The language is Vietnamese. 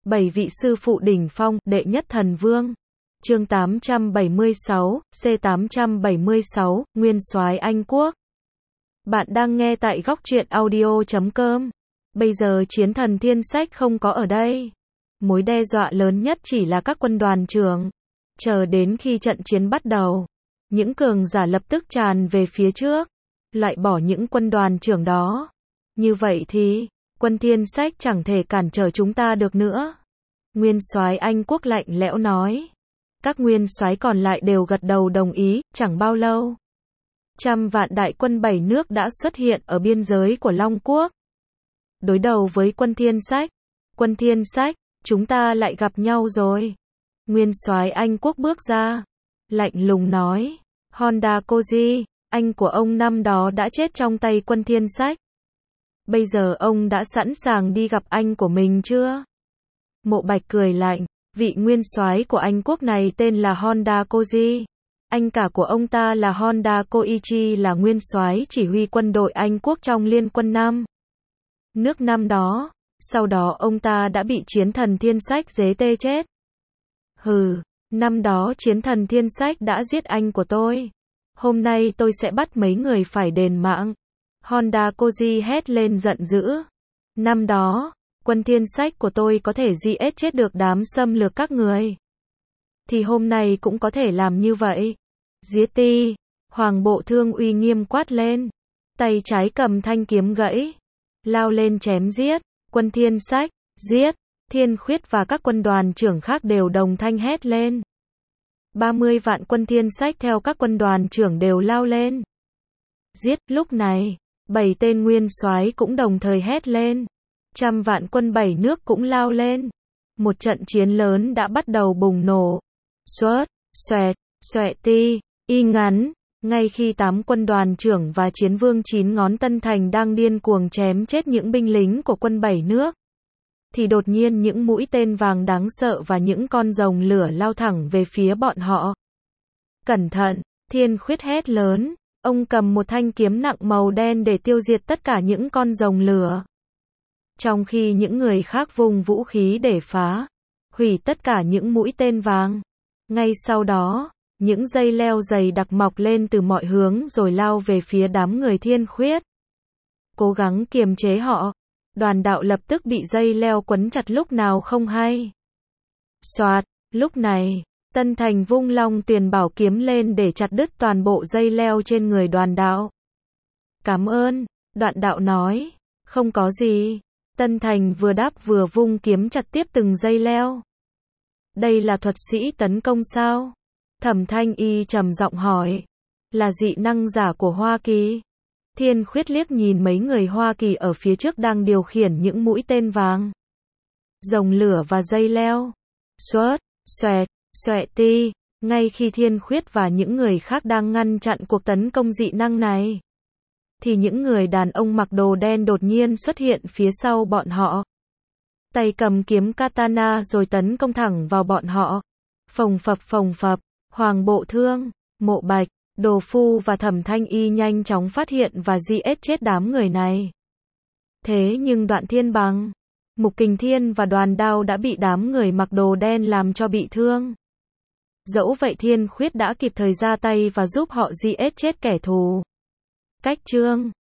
7 vị sư phụ đỉnh phong, đệ nhất thần vương. Chương 876, C876, Nguyên soái Anh Quốc. Bạn đang nghe tại góc truyện audio.com. Bây giờ chiến thần thiên sách không có ở đây. Mối đe dọa lớn nhất chỉ là các quân đoàn trưởng. Chờ đến khi trận chiến bắt đầu, những cường giả lập tức tràn về phía trước, loại bỏ những quân đoàn trưởng đó. Như vậy thì, quân thiên sách chẳng thể cản trở chúng ta được nữa. Nguyên soái Anh Quốc lạnh lẽo nói. Các nguyên soái còn lại đều gật đầu đồng ý, chẳng bao lâu. Trăm vạn đại quân 7 nước đã xuất hiện ở biên giới của Long Quốc. Đối đầu với quân thiên sách. Quân thiên sách, chúng ta lại gặp nhau rồi. Nguyên soái Anh Quốc bước ra, lạnh lùng nói. Honda Koji, anh của ông năm đó đã chết trong tay quân thiên sách. Bây giờ ông đã sẵn sàng đi gặp anh của mình chưa? Mộ Bạch cười lạnh, vị nguyên soái của Anh Quốc này tên là Honda Koji. Anh cả của ông ta là Honda Koichi là nguyên soái chỉ huy quân đội Anh Quốc trong Liên quân Nam nước năm đó. Sau đó ông ta đã bị chiến thần thiên sách giết tê chết. Hừ, năm đó chiến thần thiên sách đã giết anh của tôi. Hôm nay tôi sẽ bắt mấy người phải đền mạng. Honda Koji hét lên giận dữ. Năm đó, quân thiên sách của tôi có thể giết chết được đám xâm lược các người. Thì hôm nay cũng có thể làm như vậy. Giết ti, Hoàng Bộ Thương uy nghiêm quát lên. Tay trái cầm thanh kiếm gãy. Lao lên chém giết. Quân thiên sách, giết. Thiên Khuyết và các quân đoàn trưởng khác đều đồng thanh hét lên. 30 vạn quân thiên sách theo các quân đoàn trưởng đều lao lên. Giết, lúc này, 7 tên nguyên soái cũng đồng thời hét lên. Trăm vạn quân 7 nước cũng lao lên. Một trận chiến lớn đã bắt đầu bùng nổ. Xoát, xoẹt, xoẹt ti, y ngắn. Ngay khi 8 quân đoàn trưởng và chiến vương 9 ngón Tân Thành đang điên cuồng chém chết những binh lính của quân 7 nước, thì đột nhiên những mũi tên vàng đáng sợ và những con rồng lửa lao thẳng về phía bọn họ. Cẩn thận, Thiên Khuyết hét lớn. Ông cầm một thanh kiếm nặng màu đen để tiêu diệt tất cả những con rồng lửa. Trong khi những người khác vùng vũ khí để phá, hủy tất cả những mũi tên vàng. Ngay sau đó, những dây leo dày đặc mọc lên từ mọi hướng rồi lao về phía đám người Thiên Khuyết. Cố gắng kiềm chế họ. Đoàn đạo lập tức bị dây leo quấn chặt lúc nào không hay. Soạt, lúc này, Tân Thành vung long tuyền bảo kiếm lên để chặt đứt toàn bộ dây leo trên người đoàn đạo. Cảm ơn, đoạn đạo nói. Không có gì. Tân Thành vừa đáp vừa vung kiếm chặt tiếp từng dây leo. Đây là thuật sĩ tấn công sao? Thẩm Thanh Y trầm giọng hỏi. Là dị năng giả của Hoa Kỳ. Thiên Khuyết liếc nhìn mấy người Hoa Kỳ ở phía trước đang điều khiển những mũi tên vàng, rồng lửa và dây leo. Xoát, xoẹt, xoẹt ti. Ngay khi Thiên Khuyết và những người khác đang ngăn chặn cuộc tấn công dị năng này, thì những người đàn ông mặc đồ đen đột nhiên xuất hiện phía sau bọn họ. Tay cầm kiếm katana rồi tấn công thẳng vào bọn họ. Phồng phập, Hoàng Bộ Thương, Mộ Bạch, Đồ Phu và Thẩm Thanh Y nhanh chóng phát hiện và giết chết đám người này. Thế nhưng Đoạn Thiên Bằng, Mục Kình Thiên và Đoàn Đao đã bị đám người mặc đồ đen làm cho bị thương. Dẫu vậy Thiên Khuyết đã kịp thời ra tay và giúp họ giết chết kẻ thù. Cách chương